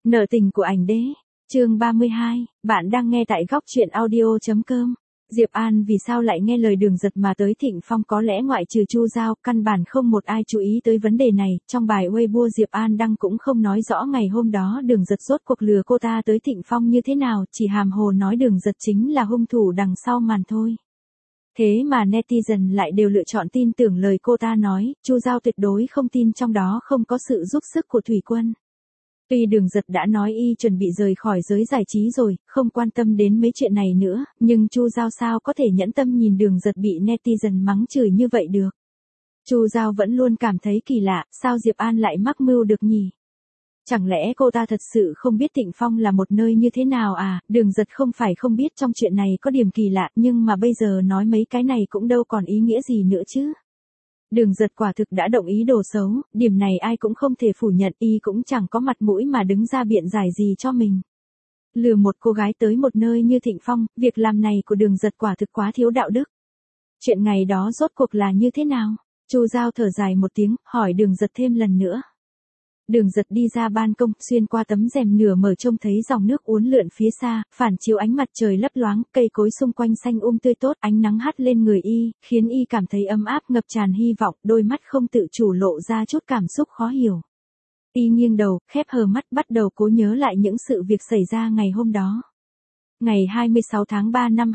Nợ tình của ảnh đế. Chương 32, bạn đang nghe tại góc truyện audio.com. Diệp An vì sao lại nghe lời Đường Giật mà tới Thịnh Phong, có lẽ ngoại trừ Chu Giao, căn bản không một ai chú ý tới vấn đề này. Trong bài Weibo Diệp An đăng cũng không nói rõ ngày hôm đó Đường Giật rốt cuộc lừa cô ta tới Thịnh Phong như thế nào, chỉ hàm hồ nói Đường Giật chính là hung thủ đằng sau màn thôi. Thế mà netizen lại đều lựa chọn tin tưởng lời cô ta nói, Chu Giao tuyệt đối không tin trong đó không có sự giúp sức của Thủy Quân. Tuy Đường Giật đã nói y chuẩn bị rời khỏi giới giải trí rồi, không quan tâm đến mấy chuyện này nữa, nhưng Chu Giao sao có thể nhẫn tâm nhìn Đường Giật bị netizen mắng chửi như vậy được. Chu Giao vẫn luôn cảm thấy kỳ lạ, sao Diệp An lại mắc mưu được nhỉ? Chẳng lẽ cô ta thật sự không biết Thịnh Phong là một nơi như thế nào à? Đường Giật không phải không biết trong chuyện này có điểm kỳ lạ, nhưng mà bây giờ nói mấy cái này cũng đâu còn ý nghĩa gì nữa chứ. Đường Giật quả thực đã động ý đồ xấu, điểm này ai cũng không thể phủ nhận, y cũng chẳng có mặt mũi mà đứng ra biện giải gì cho mình. Lừa một cô gái tới một nơi như Thịnh Phong, việc làm này của Đường Giật quả thực quá thiếu đạo đức. Chuyện ngày đó rốt cuộc là như thế nào? Chu Giao thở dài một tiếng, hỏi Đường Giật thêm lần nữa. Đường Giật đi ra ban công, xuyên qua tấm rèm nửa mở trông thấy dòng nước uốn lượn phía xa, phản chiếu ánh mặt trời lấp loáng, cây cối xung quanh xanh tươi tốt, ánh nắng hắt lên người y, khiến y cảm thấy ấm áp ngập tràn hy vọng, đôi mắt không tự chủ lộ ra chút cảm xúc khó hiểu. Y nghiêng đầu, khép hờ mắt bắt đầu cố nhớ lại những sự việc xảy ra ngày hôm đó. Ngày 26 tháng 3 năm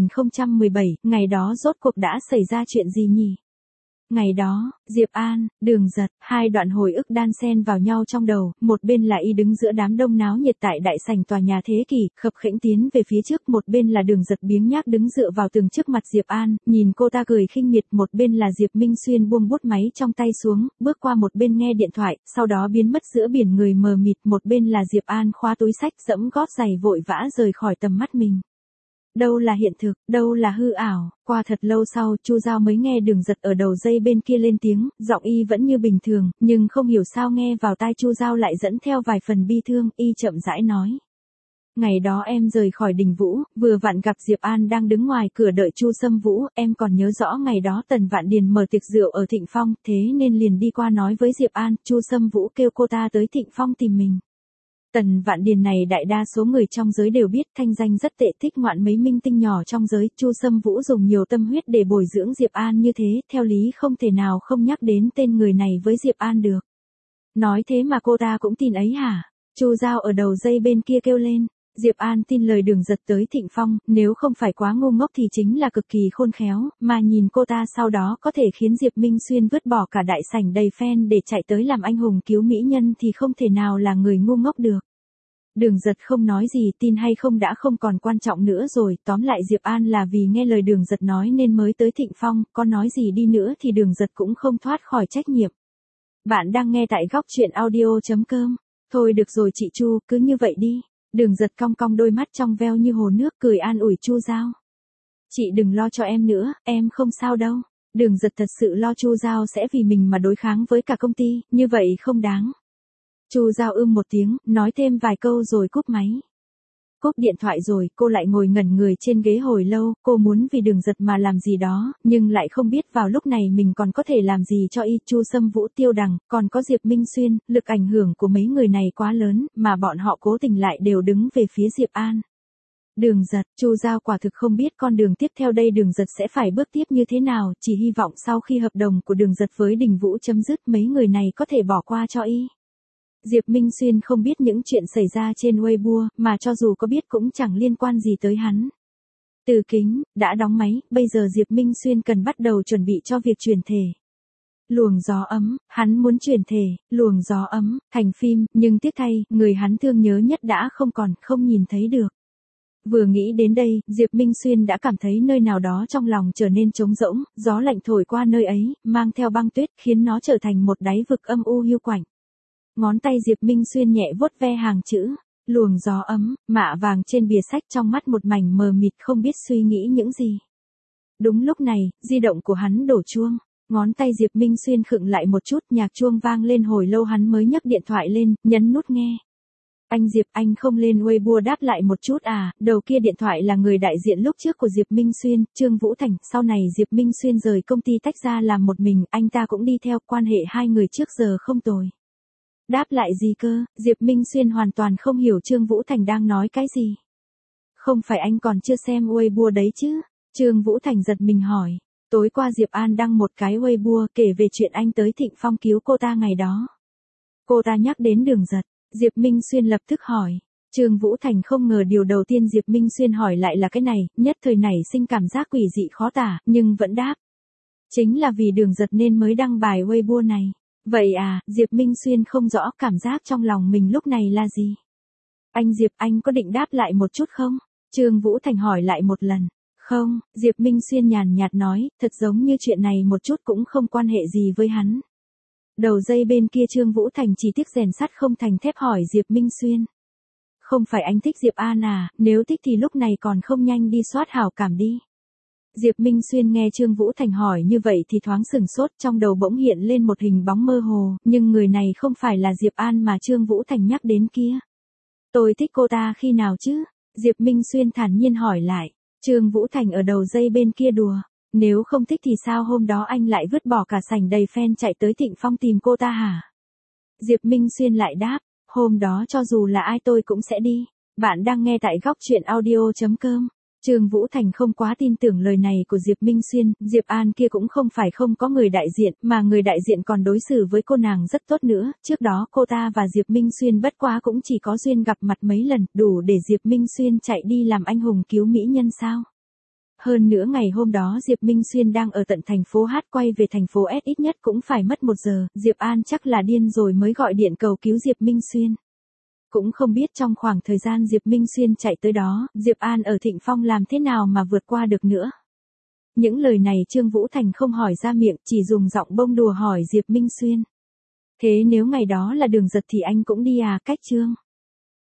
2017, ngày đó rốt cuộc đã xảy ra chuyện gì nhỉ? Ngày đó, Diệp An, Đường Giật, hai đoạn hồi ức đan xen vào nhau trong đầu, một bên là y đứng giữa đám đông náo nhiệt tại đại sảnh tòa nhà Thế Kỷ, khập khiễng tiến về phía trước, một bên là Đường Giật biếng nhác đứng dựa vào tường trước mặt Diệp An, nhìn cô ta cười khinh miệt, một bên là Diệp Minh Xuyên buông bút máy trong tay xuống, bước qua một bên nghe điện thoại, sau đó biến mất giữa biển người mờ mịt, một bên là Diệp An khóa túi xách dẫm gót giày vội vã rời khỏi tầm mắt mình. Đâu là hiện thực, đâu là hư ảo, qua thật lâu sau Chu Giao mới nghe Đường Giật ở đầu dây bên kia lên tiếng, giọng y vẫn như bình thường, nhưng không hiểu sao nghe vào tai Chu Giao lại dẫn theo vài phần bi thương, y chậm rãi nói. Ngày đó em rời khỏi Đình Vũ, vừa vặn gặp Diệp An đang đứng ngoài cửa đợi Chu Sâm Vũ, em còn nhớ rõ ngày đó Tần Vạn Điền mở tiệc rượu ở Thịnh Phong, thế nên liền đi qua nói với Diệp An, Chu Sâm Vũ kêu cô ta tới Thịnh Phong tìm mình. Tần Vạn Điền này đại đa số người trong giới đều biết, thanh danh rất tệ, thích ngoạn mấy minh tinh nhỏ trong giới, Chu Sâm Vũ dùng nhiều tâm huyết để bồi dưỡng Diệp An như thế, theo lý không thể nào không nhắc đến tên người này với Diệp An được. Nói thế mà cô ta cũng tin ấy hả? Chu Giao ở đầu dây bên kia kêu lên. Diệp An tin lời Đường Giật tới Thịnh Phong, nếu không phải quá ngu ngốc thì chính là cực kỳ khôn khéo, mà nhìn cô ta sau đó có thể khiến Diệp Minh Xuyên vứt bỏ cả đại sảnh đầy fan để chạy tới làm anh hùng cứu mỹ nhân thì không thể nào là người ngu ngốc được. Đường Giật không nói gì, tin hay không đã không còn quan trọng nữa rồi, tóm lại Diệp An là vì nghe lời Đường Giật nói nên mới tới Thịnh Phong, có nói gì đi nữa thì Đường Giật cũng không thoát khỏi trách nhiệm. Bạn đang nghe tại góc truyện audio.com. Thôi được rồi chị Chu, cứ như vậy đi. Đường Giật cong cong đôi mắt trong veo như hồ nước, cười an ủi Chu Giao. Chị đừng lo cho em nữa, em không sao đâu. Đường Giật thật sự lo Chu Giao sẽ vì mình mà đối kháng với cả công ty, như vậy không đáng. Chu Giao một tiếng, nói thêm vài câu rồi cúp máy. Cúp điện thoại rồi, cô lại ngồi ngẩn người trên ghế hồi lâu, cô muốn vì Đường Giật mà làm gì đó, nhưng lại không biết vào lúc này mình còn có thể làm gì cho y. Chu Sâm Vũ, Tiêu Đằng, còn có Diệp Minh Xuyên, lực ảnh hưởng của mấy người này quá lớn, mà bọn họ cố tình lại đều đứng về phía Diệp An. Đường Giật, Chu Giao quả thực không biết con đường tiếp theo đây Đường Giật sẽ phải bước tiếp như thế nào, chỉ hy vọng sau khi hợp đồng của Đường Giật với Đình Vũ chấm dứt mấy người này có thể bỏ qua cho y. Diệp Minh Xuyên không biết những chuyện xảy ra trên Weibo, mà cho dù có biết cũng chẳng liên quan gì tới hắn. Từ Kính, đã đóng máy, bây giờ Diệp Minh Xuyên cần bắt đầu chuẩn bị cho việc chuyển thể. Luồng gió ấm, hắn muốn chuyển thể, luồng gió ấm, thành phim, nhưng tiếc thay, người hắn thương nhớ nhất đã không còn, không nhìn thấy được. Vừa nghĩ đến đây, Diệp Minh Xuyên đã cảm thấy nơi nào đó trong lòng trở nên trống rỗng, gió lạnh thổi qua nơi ấy, mang theo băng tuyết, khiến nó trở thành một đáy vực âm u hiu quạnh. Ngón tay Diệp Minh Xuyên nhẹ vuốt ve hàng chữ, luồng gió ấm, mạ vàng trên bìa sách, trong mắt một mảnh mờ mịt không biết suy nghĩ những gì. Đúng lúc này, di động của hắn đổ chuông, ngón tay Diệp Minh Xuyên khựng lại một chút, nhạc chuông vang lên hồi lâu hắn mới nhấc điện thoại lên, nhấn nút nghe. Anh Diệp, anh không lên Weibo đáp lại một chút à? Đầu kia điện thoại là người đại diện lúc trước của Diệp Minh Xuyên, Trương Vũ Thành, sau này Diệp Minh Xuyên rời công ty tách ra làm một mình, anh ta cũng đi theo, quan hệ hai người trước giờ không tồi. Đáp lại gì cơ? Diệp Minh Xuyên hoàn toàn không hiểu Trương Vũ Thành đang nói cái gì. Không phải anh còn chưa xem Weibo đấy chứ? Trương Vũ Thành giật mình hỏi. Tối qua Diệp An đăng một cái Weibo kể về chuyện anh tới Thịnh Phong cứu cô ta ngày đó. Cô ta nhắc đến Đường Giật. Diệp Minh Xuyên lập tức hỏi. Trương Vũ Thành không ngờ điều đầu tiên Diệp Minh Xuyên hỏi lại là cái này, nhất thời nảy sinh cảm giác quỷ dị khó tả, nhưng vẫn đáp. Chính là vì Đường Giật nên mới đăng bài Weibo này. Vậy à, Diệp Minh Xuyên không rõ cảm giác trong lòng mình lúc này là gì. Anh Diệp, anh có định đáp lại một chút không? Trương Vũ Thành hỏi lại một lần. Không, Diệp Minh Xuyên nhàn nhạt nói, thật giống như chuyện này một chút cũng không quan hệ gì với hắn. Đầu dây bên kia Trương Vũ Thành chỉ tiếc rèn sắt không thành thép hỏi Diệp Minh Xuyên. Không phải anh thích Diệp An à, nếu thích thì lúc này còn không nhanh đi soát hảo cảm đi. Diệp Minh Xuyên nghe Trương Vũ Thành hỏi như vậy thì thoáng sửng sốt, trong đầu bỗng hiện lên một hình bóng mơ hồ, nhưng người này không phải là Diệp An mà Trương Vũ Thành nhắc đến kia. Tôi thích cô ta khi nào chứ? Diệp Minh Xuyên thản nhiên hỏi lại. Trương Vũ Thành ở đầu dây bên kia đùa. Nếu không thích thì sao hôm đó anh lại vứt bỏ cả sảnh đầy fan chạy tới Thịnh Phong tìm cô ta hả? Diệp Minh Xuyên lại đáp. Hôm đó cho dù là ai tôi cũng sẽ đi. Bạn đang nghe tại góc truyện audio.com. Trương Vũ Thành không quá tin tưởng lời này của Diệp Minh Xuyên, Diệp An kia cũng không phải không có người đại diện, mà người đại diện còn đối xử với cô nàng rất tốt nữa, trước đó cô ta và Diệp Minh Xuyên bất quá cũng chỉ có duyên gặp mặt mấy lần, đủ để Diệp Minh Xuyên chạy đi làm anh hùng cứu mỹ nhân sao. Hơn nữa ngày hôm đó Diệp Minh Xuyên đang ở tận thành phố H quay về thành phố S ít nhất cũng phải mất 1 giờ, Diệp An chắc là điên rồi mới gọi điện cầu cứu Diệp Minh Xuyên. Cũng không biết trong khoảng thời gian Diệp Minh Xuyên chạy tới đó, Diệp An ở Thịnh Phong làm thế nào mà vượt qua được nữa. Những lời này Trương Vũ Thành không hỏi ra miệng, chỉ dùng giọng bông đùa hỏi Diệp Minh Xuyên. Thế nếu ngày đó là Đường Giật thì anh cũng đi à? Cách Trương